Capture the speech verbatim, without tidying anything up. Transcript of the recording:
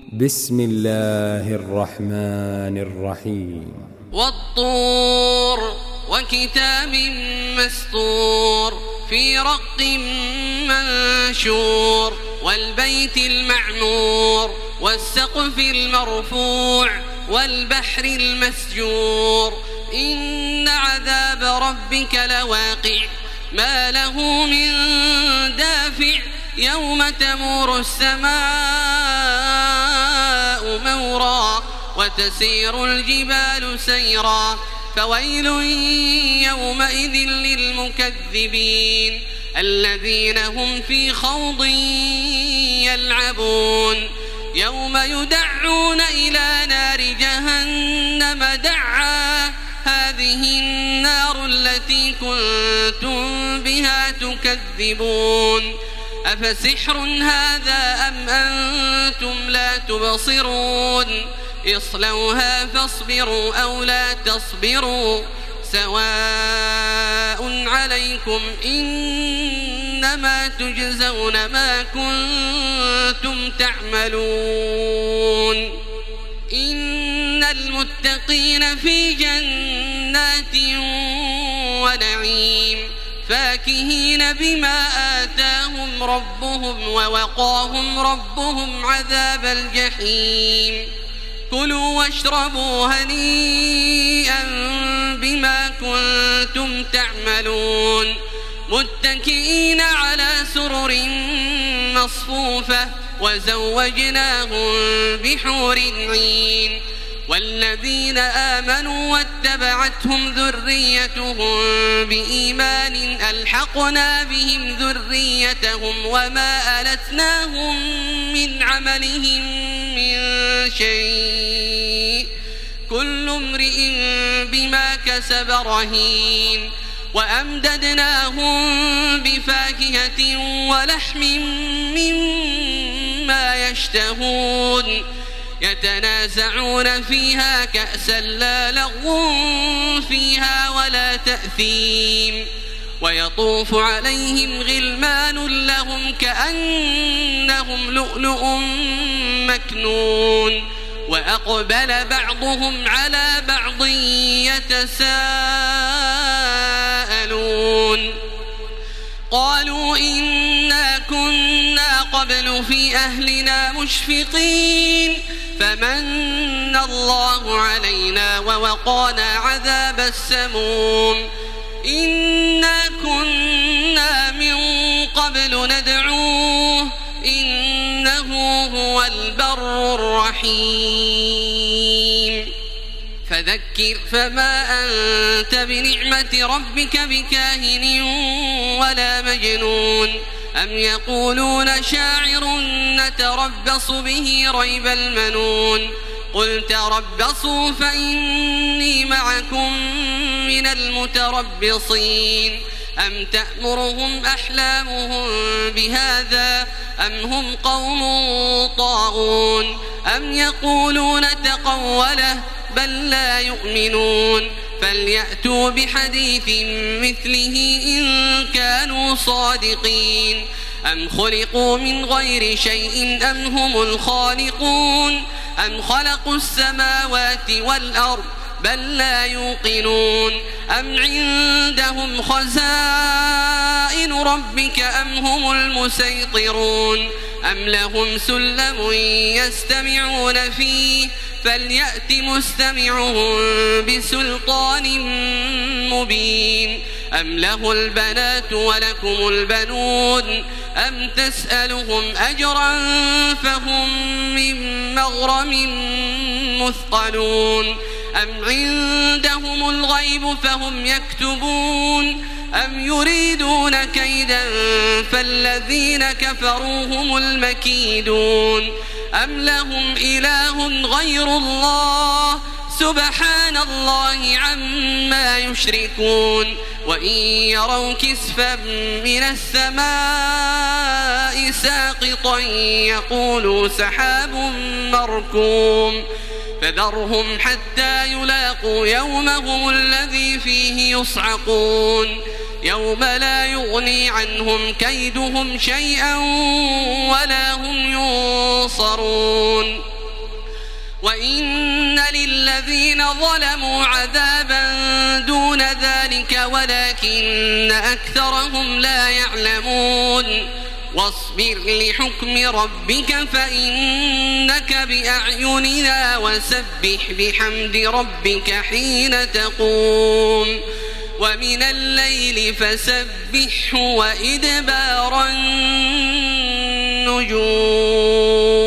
بسم الله الرحمن الرحيم. والطور وكتاب مسطور في رق منشور والبيت المعمور والسقف المرفوع والبحر المسجور إن عذاب ربك لواقع ما له من دافع يوم تمور السماء مورا وتسير الجبال سيرا فويل يومئذ للمكذبين الذين هم في خوض يلعبون يوم يدعون إلى نار جهنم دعا هذه النار التي كنتم بها تكذبون أفسحر هذا أم أنتم لا تبصرون اصلوها فاصبروا أو لا تصبروا سواء عليكم إنما تجزون ما كنتم تعملون إن المتقين في جنات ونعيم فاكهين بما آتاهم ربهم ووقاهم ربهم عذاب الجحيم كلوا واشربوا هنيئا بما كنتم تعملون متكئين على سرر مصفوفة وزوجناهم بحور عين والذين آمنوا واتبعتهم ذريتهم بإيمان ألحقنا بهم ذريتهم وما ألتناهم من عملهم من شيء كل امرئ بما كسب رهين وأمددناهم بفاكهة ولحم مما يشتهون يتنازعون فيها كأسا لا لغو فيها ولا تأثيم ويطوف عليهم غلمان لهم كأنهم لؤلؤ مكنون وأقبل بعضهم على بعض يتساءلون قالوا إنا كنا قبل في أهلنا مشفقين فمن الله علينا ووقانا عذاب السموم إنا كنا من قبل ندعوه إنه هو البر الرحيم فذكر فما أنت بنعمة ربك بكاهن ولا مجنون أم يقولون شاعر نتربص به ريب المنون قل تربصوا فإني معكم من المتربصين أم تأمرهم أحلامهم بهذا أم هم قوم طاغون أم يقولون تقوله بل لا يؤمنون فليأتوا بحديث مثله إن كانوا صادقين أم خلقوا من غير شيء أم هم الخالقون أم خلقوا السماوات والأرض بل لا يوقنون أم عندهم خزائن ربك أم هم المسيطرون أم لهم سلم يستمعون فيه فليأت مستمعهم بسلطان مبين أم له البنات ولكم البنون أم تسألهم أجرا فهم من مغرم مثقلون أم عندهم الغيب فهم يكتبون أم يريدون كيدا فالذين كفروا هم المكيدون أم لهم إله غير الله سبحان الله عما يشركون وإن يروا كسفا من السماء ساقطا يقولوا سحاب مركوم فذرهم حتى يلاقوا يومهم الذي فيه يصعقون يوم لا يغني عنهم كيدهم شيئا ولا هم ينصرون. وإن للذين ظلموا عذابا دون ذلك ولكن أكثرهم لا يعلمون واصبر لحكم ربك فإنك بأعيننا وسبح بحمد ربك حين تقوم ومن الليل فسبحه وإدبار النجوم.